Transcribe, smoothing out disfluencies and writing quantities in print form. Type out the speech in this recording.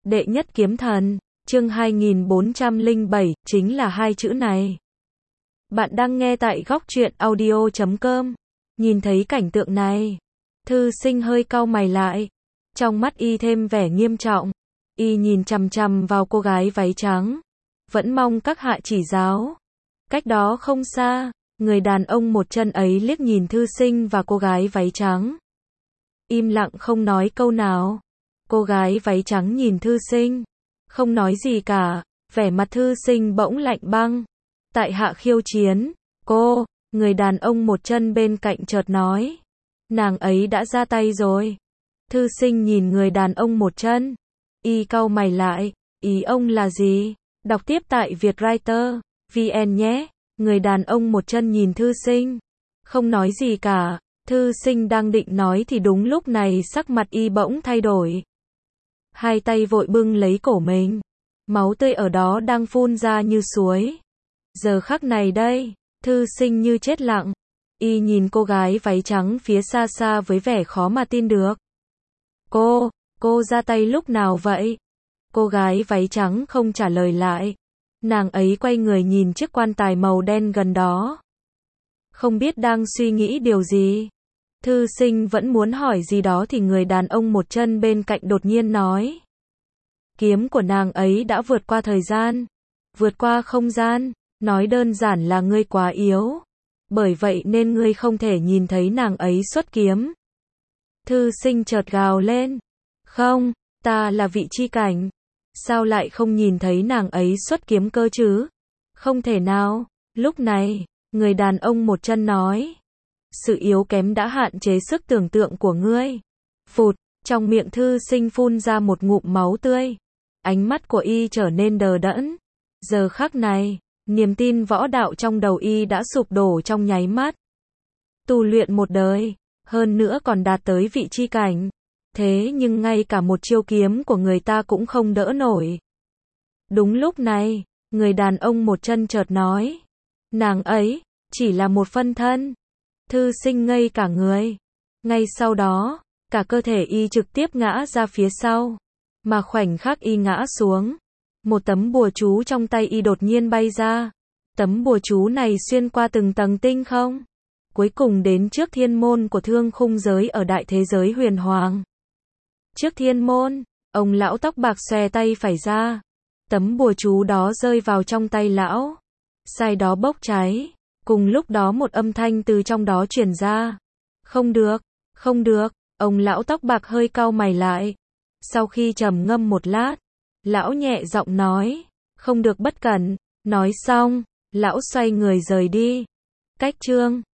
Đệ nhất kiếm thần, chương 2407, chính là hai chữ này. Bạn đang nghe tại góc truyện audio.com. Nhìn thấy cảnh tượng này, thư sinh hơi cau mày lại. Trong mắt y thêm vẻ nghiêm trọng. Y nhìn chằm chằm vào cô gái váy trắng. Vẫn mong các hạ chỉ giáo. Cách đó không xa, người đàn ông một chân ấy liếc nhìn thư sinh và cô gái váy trắng. Im lặng không nói câu nào. Cô gái váy trắng nhìn thư sinh, không nói gì cả, vẻ mặt thư sinh bỗng lạnh băng. Tại hạ khiêu chiến, người đàn ông một chân bên cạnh chợt nói. Nàng ấy đã ra tay rồi. Thư sinh nhìn người đàn ông một chân, y cau mày lại, ý ông là gì? Đọc tiếp tại Vietwriter VN nhé. Người đàn ông một chân nhìn thư sinh, không nói gì cả. Thư sinh đang định nói thì đúng lúc này sắc mặt y bỗng thay đổi. Hai tay vội bưng lấy cổ mình. Máu tươi ở đó đang phun ra như suối. Giờ khắc này đây, thư sinh như chết lặng. Y nhìn cô gái váy trắng phía xa xa với vẻ khó mà tin được. Cô ra tay lúc nào vậy? Cô gái váy trắng không trả lời lại. Nàng ấy quay người nhìn chiếc quan tài màu đen gần đó. Không biết đang suy nghĩ điều gì. Thư sinh vẫn muốn hỏi gì đó thì người đàn ông một chân bên cạnh đột nhiên nói. Kiếm của nàng ấy đã vượt qua thời gian, vượt qua không gian, nói đơn giản là ngươi quá yếu. Bởi vậy nên ngươi không thể nhìn thấy nàng ấy xuất kiếm. Thư sinh chợt gào lên. Không, ta là vị chi cảnh. Sao lại không nhìn thấy nàng ấy xuất kiếm cơ chứ? Không thể nào. Lúc này, người đàn ông một chân nói. Sự yếu kém đã hạn chế sức tưởng tượng của ngươi. Phụt, trong miệng thư sinh phun ra một ngụm máu tươi. Ánh mắt của y trở nên đờ đẫn. Giờ khắc này, niềm tin võ đạo trong đầu y đã sụp đổ trong nháy mắt. Tu luyện một đời, hơn nữa còn đạt tới vị chi cảnh. Thế nhưng ngay cả một chiêu kiếm của người ta cũng không đỡ nổi. Đúng lúc này, người đàn ông một chân chợt nói. Nàng ấy, chỉ là một phân thân. Thư sinh ngây cả người. Ngay sau đó, cả cơ thể y trực tiếp ngã ra phía sau. Mà khoảnh khắc y ngã xuống, một tấm bùa chú trong tay y đột nhiên bay ra. Tấm bùa chú này xuyên qua từng tầng tinh không, cuối cùng đến trước thiên môn của thương khung giới ở đại thế giới huyền hoàng. Trước thiên môn, ông lão tóc bạc xòe tay phải ra. Tấm bùa chú đó rơi vào trong tay lão. Sai đó bốc cháy. Cùng lúc đó một âm thanh từ trong đó truyền ra. Không được, không được. Ông lão tóc bạc hơi cau mày lại. Sau khi trầm ngâm một lát, lão nhẹ giọng nói. Không được bất cẩn. Nói xong, lão xoay người rời đi. Cách chương